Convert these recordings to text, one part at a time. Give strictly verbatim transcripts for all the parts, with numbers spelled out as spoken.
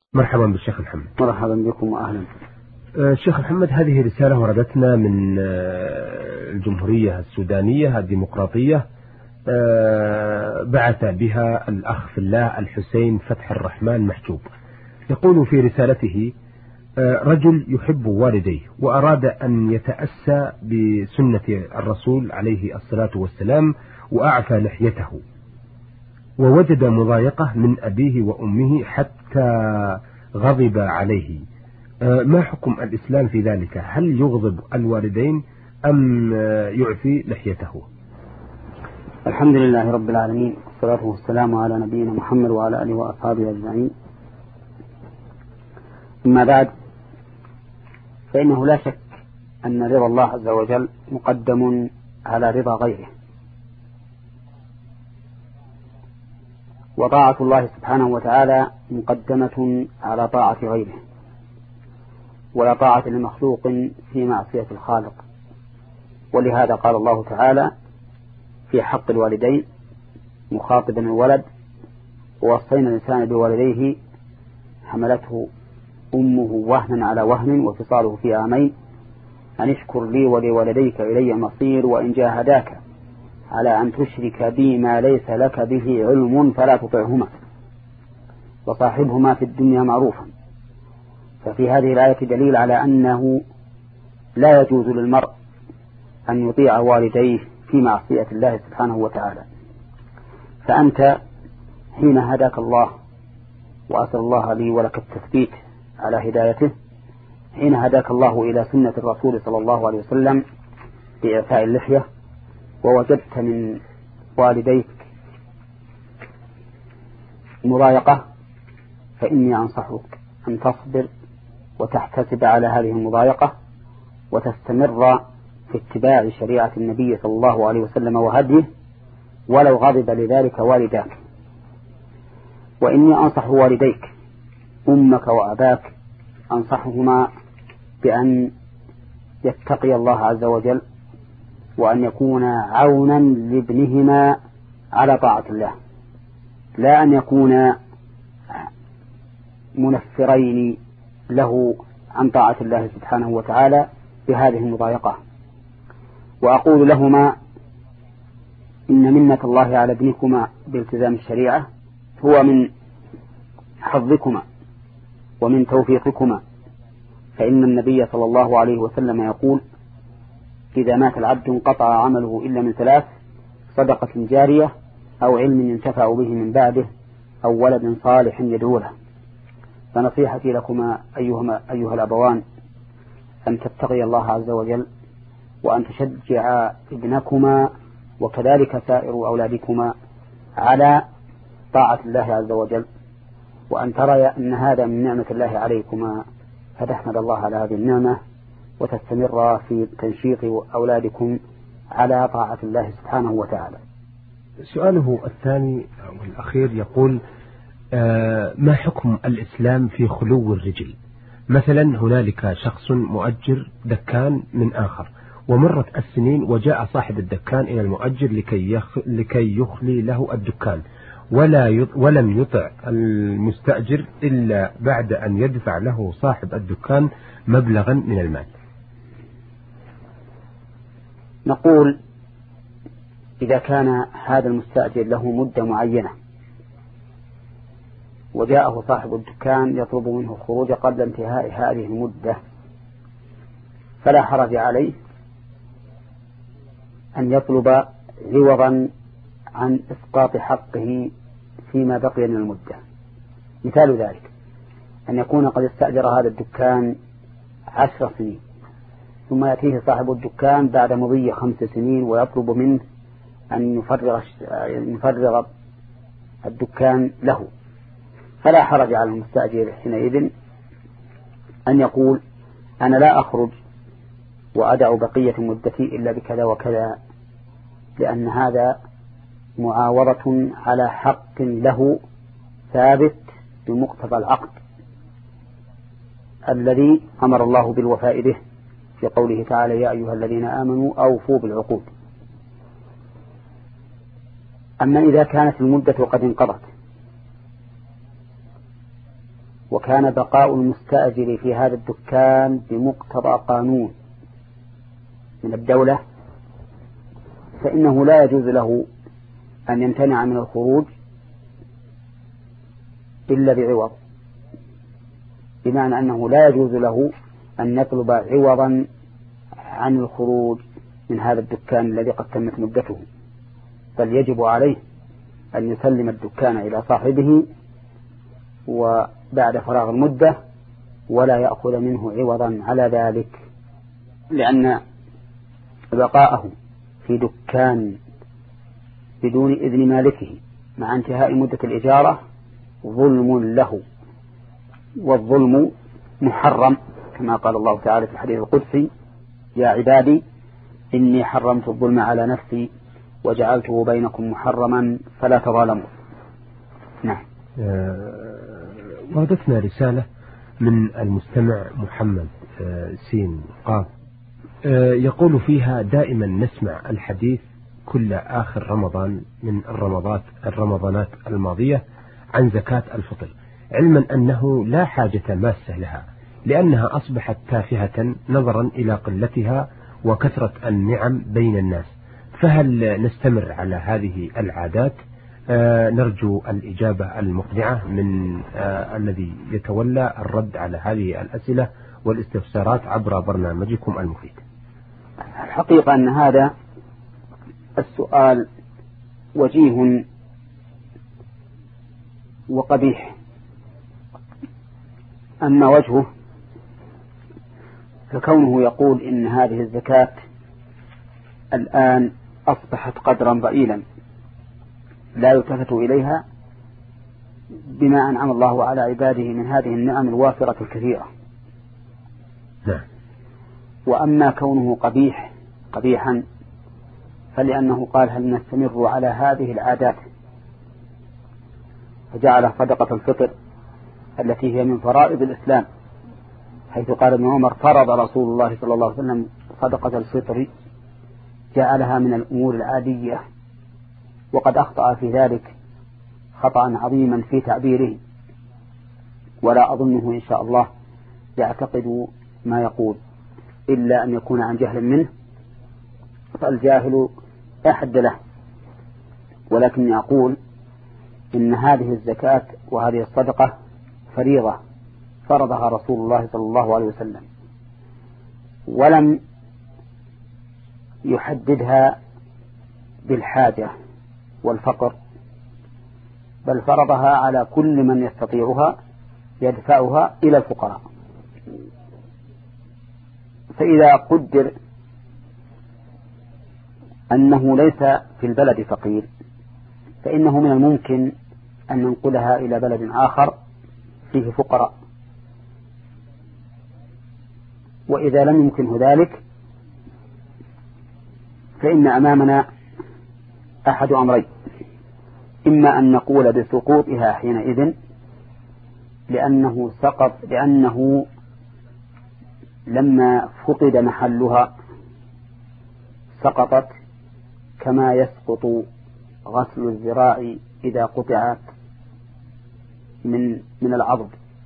مرحبا بالشيخ محمد. مرحبا بكم وأهلا. الشيخ محمد، هذه رسالة وردتنا من الجمهورية السودانية الديمقراطية، بعث بها الأخ في الله الحسين فتح الرحمن محجوب. يقول في رسالته: رجل يحب والديه وأراد أن يتأسى بسنة الرسول عليه الصلاة والسلام وأعفى لحيته، ووجد مضايقة من أبيه وأمه حتى غضب عليه. ما حكم الإسلام في ذلك؟ هل يغضب الوالدين أم يعفي لحيته؟ الحمد لله رب العالمين، والصلاة والسلام على نبينا محمد وعلى آله وأصحابه أجمعين. أما بعد، فإنه لا شك أن رضا الله عز وجل مقدم على رضا غيره، وطاعة الله سبحانه وتعالى مقدمة على طاعة غيره، ولا طاعة لمخلوق في معصية الخالق. ولهذا قال الله تعالى في حق الوالدين مخاطبا الولد: ووصينا الإنسان بوالديه حملته أمه وهنا على وهن وفصاله في عامين أن اشكر لي ولوالديك إلي المصير وإن جاهداك على أن تشرك بي ما ليس لك به علم فلا تطعهما وصاحبهما في الدنيا معروفا. ففي هذه الآية دليل على أنه لا يجوز للمرء أن يطيع والديه في معصية الله سبحانه وتعالى. فأنت حين هداك الله، وأسأل الله لي ولك التثبيت على هدايته، حين هداك الله إلى سنة الرسول صلى الله عليه وسلم بإعفاء اللحية، ووجدت من والديك مضايقة، فإني أنصحك أن تصبر وتحتسب على هذه المضايقة وتستمر في اتباع شريعة النبي صلى الله عليه وسلم وهديه، ولو غضب لذلك والداك. وإني أنصح والديك أمك وأباك، أنصحهما بأن يتقي الله عز وجل، وأن يكون عونا لابنهما على طاعة الله، لا أن يكون منفرين له عن طاعة الله سبحانه وتعالى بهذه المضايقة. وأقول لهما: إن منة الله على ابنكما بالتزام الشريعة هو من حظكما ومن توفيقكما، فإن النبي صلى الله عليه وسلم يقول: إذا مات العبد انقطع عمله إلا من ثلاث: صدقة جارية، أو علم ينتفع به من بعده، أو ولد صالح يدعو له. فنصيحتي لكما أيهما أيها الأبوان أن تتقي الله عز وجل، وأن تشجع ابنكما وكذلك سائر أولادكما على طاعة الله عز وجل، وأن ترى أن هذا من نعمة الله عليكما، فتحمد الله على هذه النعمة وتستمر في تنشيط أولادكم على طاعة الله سبحانه وتعالى. سؤاله الثاني والأخير يقول: آه ما حكم الإسلام في خلو الرجل؟ مثلا هنالك شخص مؤجر دكان من آخر، ومرت السنين وجاء صاحب الدكان إلى المؤجر لكي, يخ... لكي يخلي له الدكان، ولا ي... ولم يطع المستأجر إلا بعد أن يدفع له صاحب الدكان مبلغا من المال. نقول: إذا كان هذا المستأجر له مدة معينة وجاءه صاحب الدكان يطلب منه الخروج قبل انتهاء هذه المدة، فلا حرج عليه أن يطلب عوضا عن إسقاط حقه فيما بقي من المدة. مثال ذلك أن يكون قد استأجر هذا الدكان عشر سنين، ثم يأتيه صاحب الدكان بعد مضي خمس سنين ويطلب منه أن يفرغ, يفرغ الدكان له، فلا حرج على المستأجر حينئذ أن يقول: أنا لا أخرج وأدع بقية مدتي إلا بكذا وكذا، لأن هذا معاوضة على حق له ثابت بمقتضى العقد الذي أمر الله بالوفاء به في قوله تعالى: يا أيها الذين آمنوا أوفوا بالعقود. أما إذا كانت المدة قد انقضت وكان بقاء المستأجر في هذا الدكان بمقتضى قانون من الدولة، فإنه لا يجوز له أن يمتنع من الخروج إلا بعوض، بمعنى أنه لا يجوز له أن يطلب عوضا عن الخروج من هذا الدكان الذي قد تمت مدته، بل يجب عليه أن يسلم الدكان إلى صاحبه وبعد فراغ المدة ولا يأخذ منه عوضا على ذلك، لأن بقاءه في دكان بدون إذن مالكه مع انتهاء مدة الإجارة ظلم له، والظلم محرم كما قال الله تعالى في الحديث القدسي: يا عبادي إني حرمت الظلم على نفسي وجعلته بينكم محرما فلا تظالموا. نعم. وردتنا رسالة من المستمع محمد سين قاف يقول فيها: دائما نسمع الحديث كل آخر رمضان من الرمضات الرمضانات الماضية عن زكاة الفطر، علما أنه لا حاجة ماسة لها لأنها أصبحت تافهة نظرا إلى قلتها وكثرة النعم بين الناس، فهل نستمر على هذه العادات؟ آه نرجو الإجابة المقنعة من آه الذي يتولى الرد على هذه الأسئلة والاستفسارات عبر برنامجكم المفيد. الحقيقة أن هذا السؤال وجيه وقبيح. أما وجهه فكونه يقول إن هذه الزكاة الآن أصبحت قدرا ضئيلا لا يلتفت إليها بما أنعم الله على عباده من هذه النعم الوافرة الكثيرة. نعم. وأما كونه قبيح قبيحا فلأنه قال: هل نستمر على هذه العادات؟ فجعل صدقة الفطر التي هي من فرائض الإسلام، حيث قال ابن عمر: فرض رسول الله صلى الله عليه وسلم صدقة الفطر، جعلها من الأمور العادية، وقد أخطأ في ذلك خطأ عظيما في تعبيره، ولا أظنه إن شاء الله يعتقد ما يقول إلا أن يكون عن جهل منه، فالجاهل أحد له. ولكن أقول إن هذه الزكاة وهذه الصدقة فريضة فرضها رسول الله صلى الله عليه وسلم، ولم يحددها بالحاجة والفقر، بل فرضها على كل من يستطيعها يدفعها إلى الفقراء. فإذا قدر أنه ليس في البلد فقير فإنه من الممكن أن ننقلها إلى بلد آخر فيه فقراء، وإذا لم يمكنه ذلك فإن أمامنا أحد أمرين: إما أن نقول بسقوطها حينئذ لأنه سقط لأنه لما فقد محلها سقطت كما يسقط غسل الذراع إذا قطعت من من العضد،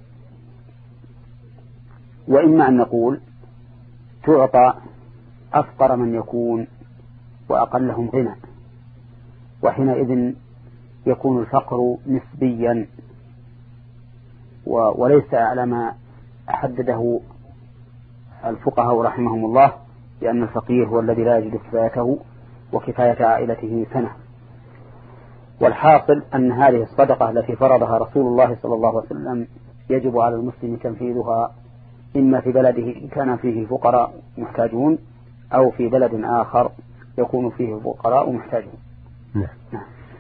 وإما أن نقول تعطى أفقر من يكون وأقلهم غنى، وحينئذ يكون الفقر نسبيا وليس على ما حدده الفقهاء رحمهم الله، لأن الفقير هو الذي لا يجد كفايته وكفاية عائلته سنة. والحاصل أن هذه الصدقة التي فرضها رسول الله صلى الله عليه وسلم يجب على المسلم تنفيذها، إما في بلده كان فيه فقراء محتاجون أو في بلد آخر يكون فيه فقراء محتاجون. نعم. نعم.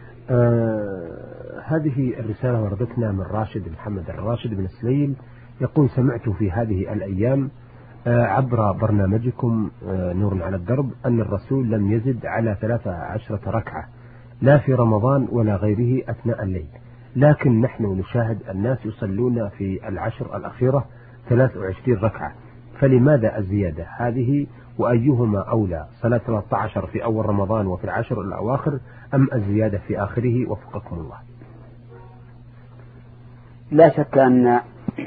آه هذه الرسالة وردتنا من راشد محمد الراشد بن سليم، يقول: سمعت في هذه الأيام آه عبر برنامجكم آه نور على الدرب أن الرسول لم يزد على ثلاثة عشرة ركعة لا في رمضان ولا غيره أثناء الليل، لكن نحن نشاهد الناس يصلون في العشر الأخيرة ثلاث وعشرين ركعة، فلماذا الزيادة هذه؟ وأيهما أولى، صلاة ثلاثة عشر في أول رمضان وفي العشر الأواخر أم الزيادة في آخره؟ وفقكم الله. لا شك أن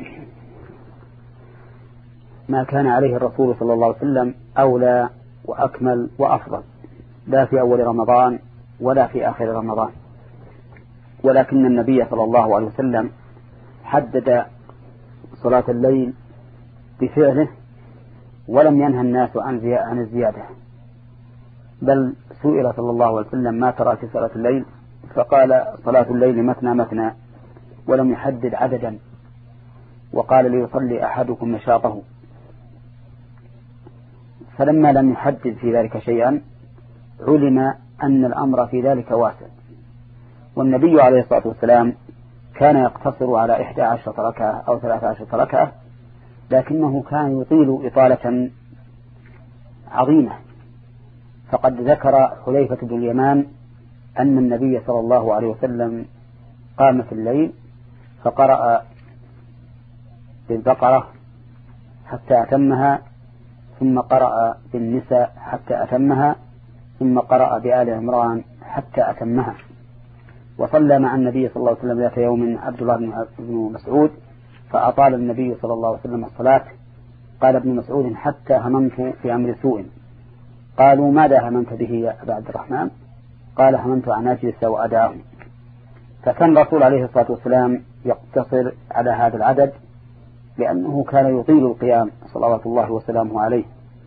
ما كان عليه الرسول صلى الله عليه وسلم أولى وأكمل وأفضل، لا في أول رمضان ولا في آخر رمضان، ولكن النبي صلى الله عليه وسلم حدد صلاة الليل بفعله ولم ينهى الناس عن الزيادة، بل سئل صلى الله عليه وسلم ما ترى في صلاة الليل فقال صلاة الليل مثنى مثنى ولم يحدد عددا، وقال ليصلي أحدكم نشاطه. فلما لم يحدد في ذلك شيئا علم أن الأمر في ذلك واسع. والنبي عليه الصلاة والسلام كان يقتصر على إحدى عشرة ركعة أو ثلاثة عشرة ركعة، لكنه كان يطيل إطالة عظيمة. فقد ذكر حذيفة بن اليمان أن النبي صلى الله عليه وسلم قام في الليل فقرأ بالبقرة حتى أتمها، ثم قرأ بالنساء حتى أتمها، ثم قرأ بآل عمران حتى أتمها. وصلى مع النبي صلى الله عليه وسلم ذات يوم عبد الله بن مسعود فأطال النبي صلى الله عليه وسلم الصلاة. قال ابن مسعود حتى هممت في أمر سوء. قالوا ماذا هممت به يا أبا عبد الرحمن؟ قال هممت أن أجلس وأدعهم. فكان الرسول عليه الصلاة والسلام يقتصر على هذا العدد لأنه كان يطيل القيام صلوات الله وسلامه عليه.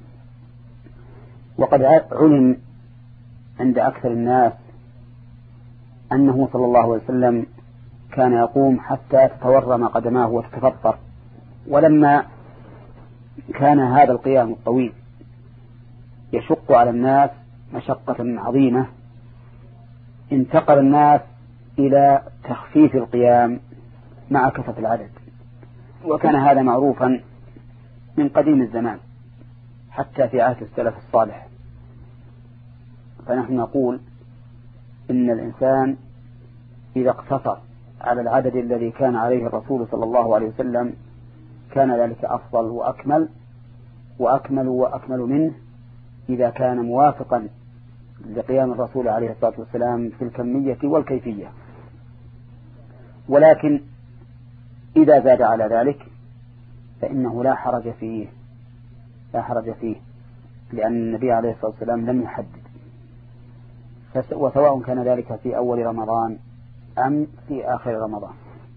وقد علم عند أكثر الناس أنه صلى الله عليه وسلم كان يقوم حتى تتورم قدماه وتتفطر. ولما كان هذا القيام الطويل يشق على الناس مشقة عظيمة انتقل الناس إلى تخفيف القيام مع كثرة العدد، وكان هذا معروفا من قديم الزمان حتى في عهد السلف الصالح. فنحن نقول إن الإنسان إذا اقتصر على العدد الذي كان عليه الرسول صلى الله عليه وسلم كان ذلك أفضل وأكمل، وأكمل وأكمل منه إذا كان موافقا لقيام الرسول عليه الصلاة والسلام في الكمية والكيفية. ولكن إذا زاد على ذلك فإنه لا حرج فيه لا حرج فيه لأن النبي عليه الصلاة والسلام لم يحدد، وسواء كان ذلك في أول رمضان أم في آخر رمضان.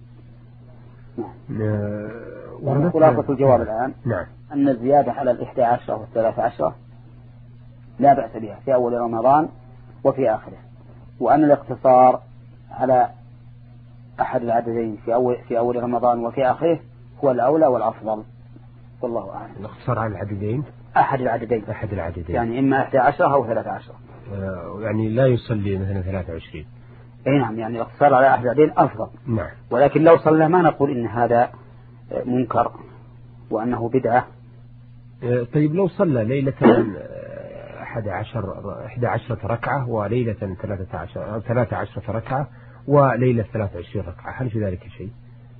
نعم. خلاصة الجواب الآن نعم. أن الزيادة على الإحدى عشرة والثلاثة عشرة لا بأس بها في أول رمضان وفي آخره، وأن الاقتصار على أحد العددين في أول في أول رمضان وفي آخره هو الأولى والأفضل، والله أعلم. الاقتصار على العددين أحد العددين أحد العددين يعني إما إحدى عشرة أو ثلاثة عشرة. آه يعني لا يصلي مثلا ثلاثة وعشرين. أي نعم، يعني الاقتصار على أحد العددين أفضل. نعم. ولكن لو صلى ما نقول إن هذا منكر وأنه بدعة. آه طيب لو صلى ليلة أحد عشر إحدى عشرة ركعة وليلة ثلاثة عشر ثلاثة عشرة ركعة وليلة ثلاثة وعشرين ركعة، هل في ذلك شيء؟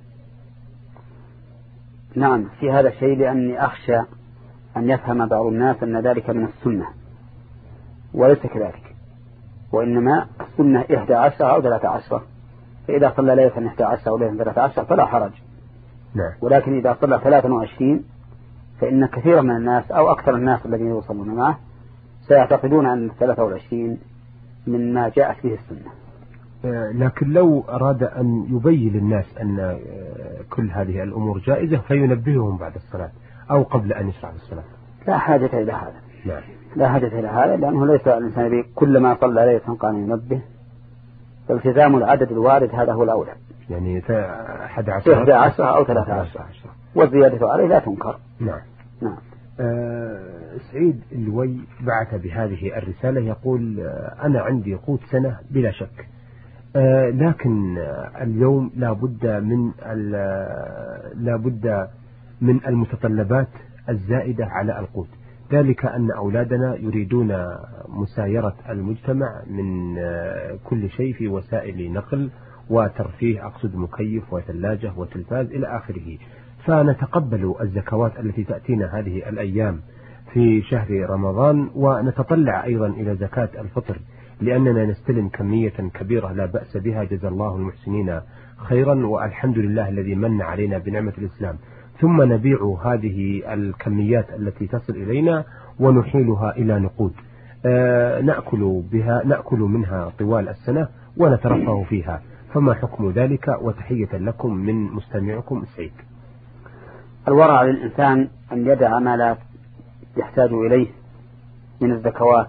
نعم في هذا الشيء، لأني أخشى أن يفهم بعض الناس أن ذلك من السنة، وليس كذلك، وإنما السنة إحدى عشرة أو ثلاثة عشرة، فإذا صلى ليلة إحدى عشرة أو ليلة ثلاثة عشرة فلا حرج. نعم. ولكن إذا صلى ثلاثة وعشرين فإن كثيرا من الناس أو أكثر الناس الذين يصلون معه سيعتقدون أن ثلاثة وعشرين من ما جاءت به السنة. لكن لو أراد أن يبين للناس أن كل هذه الأمور جائزة فينبههم بعد الصلاة أو قبل أن يشرع الصلاة لا حاجة إلى هذا. نعم. لا حاجة إلى هذا، لأنه ليس الإنسان كلما صلى ليلة قام ينبه، فالتزام العدد الوارد هذا هو الأولى، يعني أحد عشر عشرة أو ثلاثة عشر، والزيادة عليه لا تنكر. نعم. نعم. آه سعيد اللوي بعث بهذه الرسالة يقول آه أنا عندي قوت سنة بلا شك، آه لكن آه اليوم لا بد من لا بد من المتطلبات الزائدة على القوت، ذلك أن أولادنا يريدون مسايرة المجتمع من آه كل شيء في وسائل نقل وترفيه، أقصد مكيف وثلاجة وتلفاز إلى آخره، فنتقبل الزكوات التي تأتينا هذه الأيام في شهر رمضان، ونتطلع أيضا إلى زكاة الفطر لأننا نستلم كمية كبيرة لا بأس بها، جزا الله المحسنين خيرا، والحمد لله الذي من علينا بنعمة الإسلام. ثم نبيع هذه الكميات التي تصل إلينا ونحيلها إلى نقود نأكل بها نأكل منها طوال السنة ونترفه فيها، فما حكم ذلك؟ وتحية لكم من مستمعكم سعيد. الورع للإنسان أن يدع ما لا يحتاج إليه من الزكوات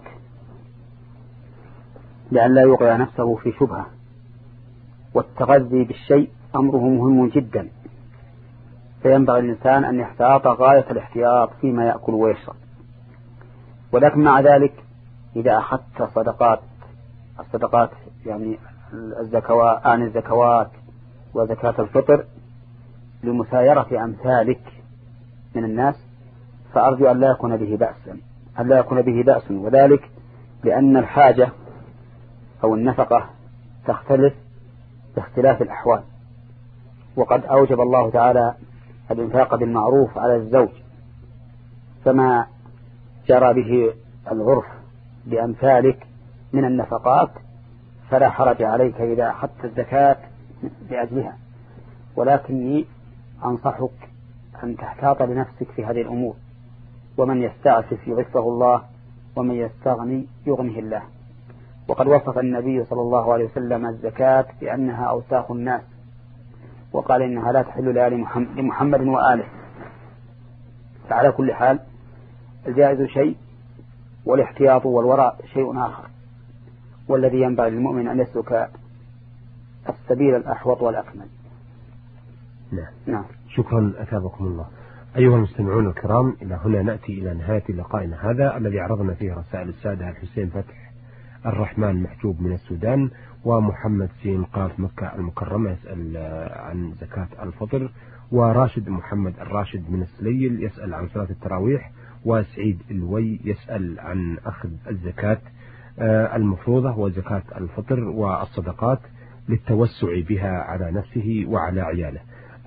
لأن لا يوقع نفسه في شبهة، والتغذي بالشيء أمره مهم جدا، فينبغي الإنسان أن يحتاط غاية الاحتياط فيما يأكل ويشرب. ولكن مع ذلك إذا أخذت صدقات الصدقات يعني الزكوات عن الزكوات وزكاة الفطر لمسايرة أمثالك من الناس، فأرجو أن لا يكون به بأس أن لا يكون به بأس وذلك لأن الحاجة أو النفقة تختلف باختلاف الأحوال، وقد أوجب الله تعالى الإنفاق بالمعروف على الزوج، فما جرى به العرف بأمثالك من النفقات فلا حرج عليك إذا أخذت الزكاة لأجلها، ولكني أنصحك أن تحتاط لنفسك في هذه الأمور، ومن يستعفف يعفه الله ومن يستغني يغنه الله. وقد وصف النبي صلى الله عليه وسلم الزكاة بأنها أوساخ الناس، وقال إنها لا تحل لمحمد وآله. فعلى كل حال الجائز شيء والاحتياط والورع شيء آخر، والذي ينبغي للمؤمن أن يسلك السبيل الأحوط والأكمل. نعم. نعم. شكرا أثابكم الله. أيها المستمعون الكرام، إلى هنا نأتي إلى نهاية لقائنا هذا الذي عرضنا فيه رسائل السادة الحسين فتح الرحمن محجوب من السودان، ومحمد سين قاف مكة المكرمة يسأل عن زكاة الفطر، وراشد محمد الراشد من السليل يسأل عن صلاة التراويح، وسعيد الوي يسأل عن أخذ الزكاة المفروضة وزكاة الفطر والصدقات للتوسع بها على نفسه وعلى عياله.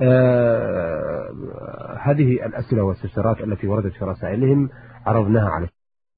آه هذه الأسئلة والاستفسارات التي وردت في رسائلهم عرضناها على